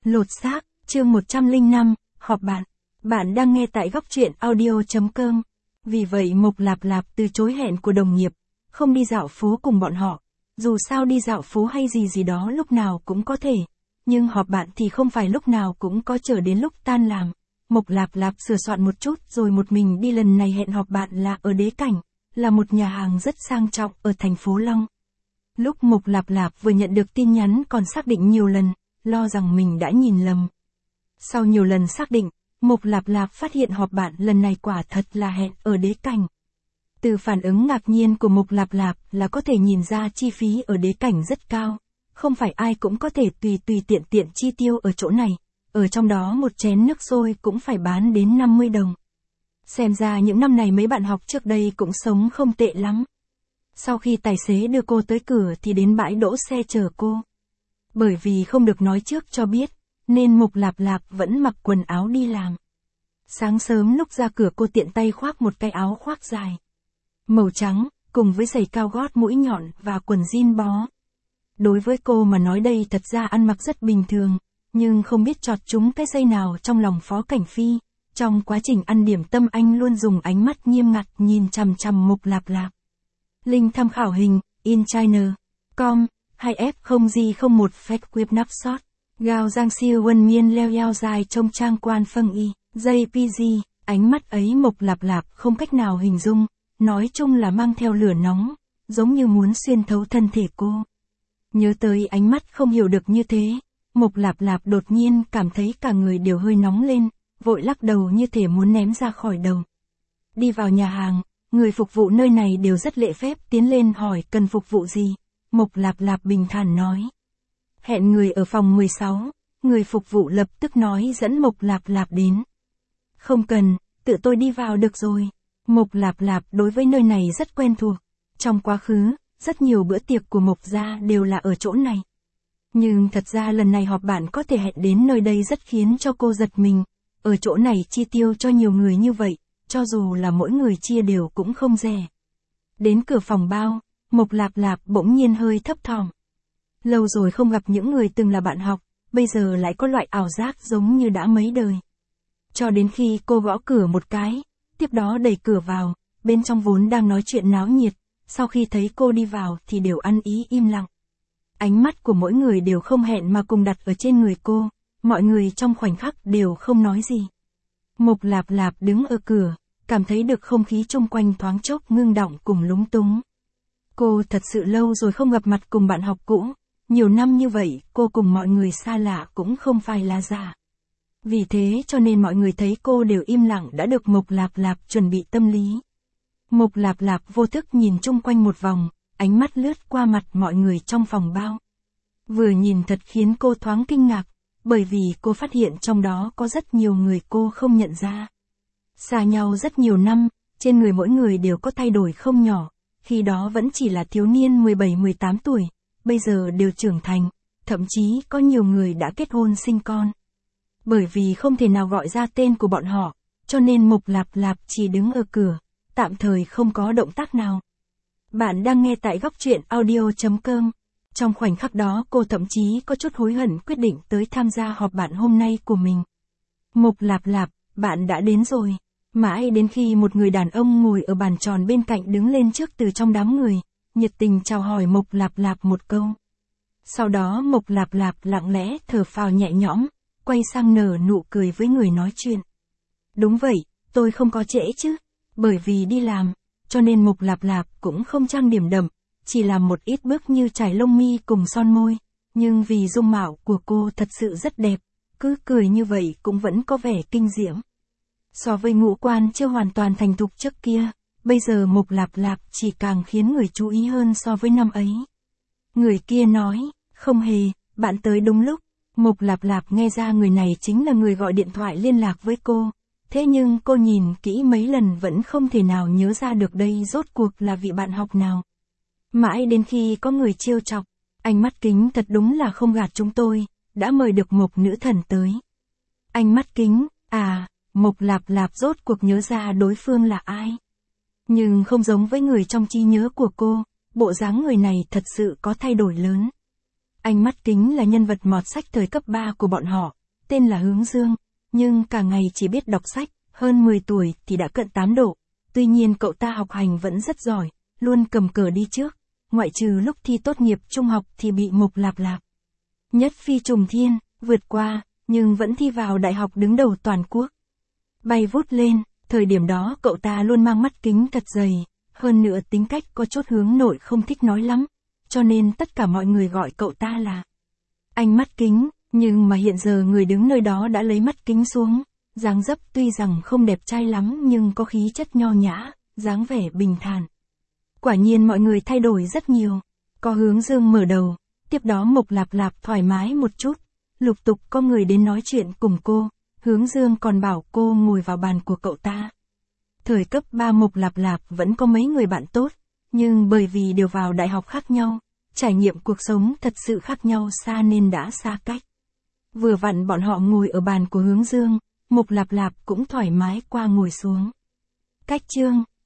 Lột xác, chương 105, họp bạn. Bạn đang nghe tại góc truyện audio.com. Vì vậy Mộc Lạp Lạp từ chối hẹn của đồng nghiệp, không đi dạo phố cùng bọn họ. Dù sao đi dạo phố hay gì đó lúc nào cũng có thể. Nhưng họp bạn thì không phải lúc nào cũng có, chờ đến lúc tan làm. Mộc Lạp Lạp sửa soạn một chút rồi một mình đi. Lần này hẹn họp bạn là ở Đế Cảnh, là một nhà hàng rất sang trọng ở thành phố Long. Lúc Mộc Lạp Lạp vừa nhận được tin nhắn còn xác định nhiều lần, lo rằng mình đã nhìn lầm. Sau nhiều lần xác định, Mộc Lạp Lạp phát hiện họp bạn lần này quả thật là hẹn ở Đế Cảnh. Từ phản ứng ngạc nhiên của Mộc Lạp Lạp là có thể nhìn ra chi phí ở Đế Cảnh rất cao. Không phải ai cũng có thể tùy tiện chi tiêu ở chỗ này. Ở trong đó một chén nước sôi cũng phải bán đến 50 đồng. Xem ra những năm này mấy bạn học trước đây cũng sống không tệ lắm. Sau khi tài xế đưa cô tới cửa thì đến bãi đỗ xe chờ cô. Bởi vì không được nói trước cho biết, nên Mộc Lạp Lạp vẫn mặc quần áo đi làm. Sáng sớm lúc ra cửa cô tiện tay khoác một cái áo khoác dài màu trắng, cùng với giày cao gót mũi nhọn và quần jean bó. Đối với cô mà nói đây thật ra ăn mặc rất bình thường, nhưng không biết chọt trúng cái dây nào trong lòng Phó Cảnh Phi. Trong quá trình ăn điểm tâm anh luôn dùng ánh mắt nghiêm ngặt nhìn chằm chằm Mộc Lạp Lạp. Link tham khảo hình, in China.com, 2F0G01 Fake Whip Nắp Shot. Gao Giang Siêu Quân Miên leo yao dài trong trang quan phân y, JPG, ánh mắt ấy Mộc Lạp Lạp không cách nào hình dung, nói chung là mang theo lửa nóng, giống như muốn xuyên thấu thân thể cô. Nhớ tới ánh mắt không hiểu được như thế, Mộc Lạp Lạp đột nhiên cảm thấy cả người đều hơi nóng lên, vội lắc đầu như thể muốn ném ra khỏi đầu. Đi vào nhà hàng, người phục vụ nơi này đều rất lễ phép, tiến lên hỏi cần phục vụ gì. Mộc Lạp Lạp bình thản nói. Hẹn người ở phòng 16, người phục vụ lập tức nói dẫn Mộc Lạp Lạp đến. Không cần, tự tôi đi vào được rồi. Mộc Lạp Lạp đối với nơi này rất quen thuộc. Trong quá khứ, rất nhiều bữa tiệc của Mộc gia đều là ở chỗ này. Nhưng thật ra lần này họp bạn có thể hẹn đến nơi đây rất khiến cho cô giật mình. Ở chỗ này chi tiêu cho nhiều người như vậy, cho dù là mỗi người chia đều cũng không rẻ. Đến cửa phòng bao, Mộc Lạp Lạp bỗng nhiên hơi thấp thỏm. Lâu rồi không gặp những người từng là bạn học, bây giờ lại có loại ảo giác giống như đã mấy đời. Cho đến khi cô gõ cửa một cái, tiếp đó đẩy cửa vào, bên trong vốn đang nói chuyện náo nhiệt, sau khi thấy cô đi vào thì đều ăn ý im lặng. Ánh mắt của mỗi người đều không hẹn mà cùng đặt ở trên người cô, mọi người trong khoảnh khắc đều không nói gì. Mộc Lạp Lạp đứng ở cửa, cảm thấy được không khí chung quanh thoáng chốc ngưng đọng cùng lúng túng. Cô thật sự lâu rồi không gặp mặt cùng bạn học cũ, nhiều năm như vậy cô cùng mọi người xa lạ cũng không phải là giả. Vì thế cho nên mọi người thấy cô đều im lặng đã được Mộc Lạp Lạp chuẩn bị tâm lý. Mộc Lạp Lạp vô thức nhìn chung quanh một vòng, ánh mắt lướt qua mặt mọi người trong phòng bao. Vừa nhìn thật khiến cô thoáng kinh ngạc, bởi vì cô phát hiện trong đó có rất nhiều người cô không nhận ra. Xa nhau rất nhiều năm, trên người mỗi người đều có thay đổi không nhỏ, khi đó vẫn chỉ là thiếu niên 17-18 tuổi, bây giờ đều trưởng thành, thậm chí có nhiều người đã kết hôn sinh con. Bởi vì không thể nào gọi ra tên của bọn họ, cho nên Mộc Lạp Lạp chỉ đứng ở cửa, tạm thời không có động tác nào. Bạn đang nghe tại góc truyện audio.com. Trong khoảnh khắc đó cô thậm chí có chút hối hận quyết định tới tham gia họp bạn hôm nay của mình. Mộc Lạp Lạp, bạn đã đến rồi. Mãi đến khi một người đàn ông ngồi ở bàn tròn bên cạnh đứng lên trước từ trong đám người, nhiệt tình chào hỏi Mộc Lạp Lạp một câu. Sau đó Mộc Lạp Lạp lặng lẽ thở phào nhẹ nhõm, quay sang nở nụ cười với người nói chuyện. Đúng vậy, tôi không có trễ chứ. Bởi vì đi làm, cho nên Mộc Lạp Lạp cũng không trang điểm đậm, chỉ làm một ít bước như chải lông mi cùng son môi. Nhưng vì dung mạo của cô thật sự rất đẹp, cứ cười như vậy cũng vẫn có vẻ kinh diễm. So với ngũ quan chưa hoàn toàn thành thục trước kia, bây giờ Mộc Lạp Lạp chỉ càng khiến người chú ý hơn so với năm ấy. Người kia nói, không hề, bạn tới đúng lúc. Mộc Lạp Lạp nghe ra người này chính là người gọi điện thoại liên lạc với cô. Thế nhưng cô nhìn kỹ mấy lần vẫn không thể nào nhớ ra được đây rốt cuộc là vị bạn học nào. Mãi đến khi có người trêu chọc, anh Mắt Kính thật đúng là không gạt chúng tôi, đã mời được Mộc nữ thần tới. Anh Mắt Kính, à, Mộc Lạp Lạp rốt cuộc nhớ ra đối phương là ai. Nhưng không giống với người trong trí nhớ của cô, bộ dáng người này thật sự có thay đổi lớn. Anh Mắt Kính là nhân vật mọt sách thời cấp 3 của bọn họ, tên là Hướng Dương, nhưng cả ngày chỉ biết đọc sách, hơn 10 tuổi thì đã cận 8 độ. Tuy nhiên cậu ta học hành vẫn rất giỏi, luôn cầm cờ đi trước, ngoại trừ lúc thi tốt nghiệp trung học thì bị Mộc Lạp Lạp nhất phi trùng thiên, vượt qua, nhưng vẫn thi vào đại học đứng đầu toàn quốc. Bay vút lên, thời điểm đó cậu ta luôn mang mắt kính thật dày, hơn nữa tính cách có chút hướng nội không thích nói lắm, cho nên tất cả mọi người gọi cậu ta là anh mắt kính, nhưng mà hiện giờ người đứng nơi đó đã lấy mắt kính xuống, dáng dấp tuy rằng không đẹp trai lắm nhưng có khí chất nho nhã, dáng vẻ bình thản. Quả nhiên mọi người thay đổi rất nhiều, có Hướng Dương mở đầu, tiếp đó Mộc Lạp Lạp thoải mái một chút, lục tục có người đến nói chuyện cùng cô, Hướng Dương còn bảo cô ngồi vào bàn của cậu ta. Thời cấp 3 Mộc Lạp Lạp vẫn có mấy người bạn tốt, nhưng bởi vì đều vào đại học khác nhau, trải nghiệm cuộc sống thật sự khác nhau xa nên đã xa cách. Vừa vặn bọn họ ngồi ở bàn của Hướng Dương, Mộc Lạp Lạp cũng thoải mái qua ngồi xuống. Cách chương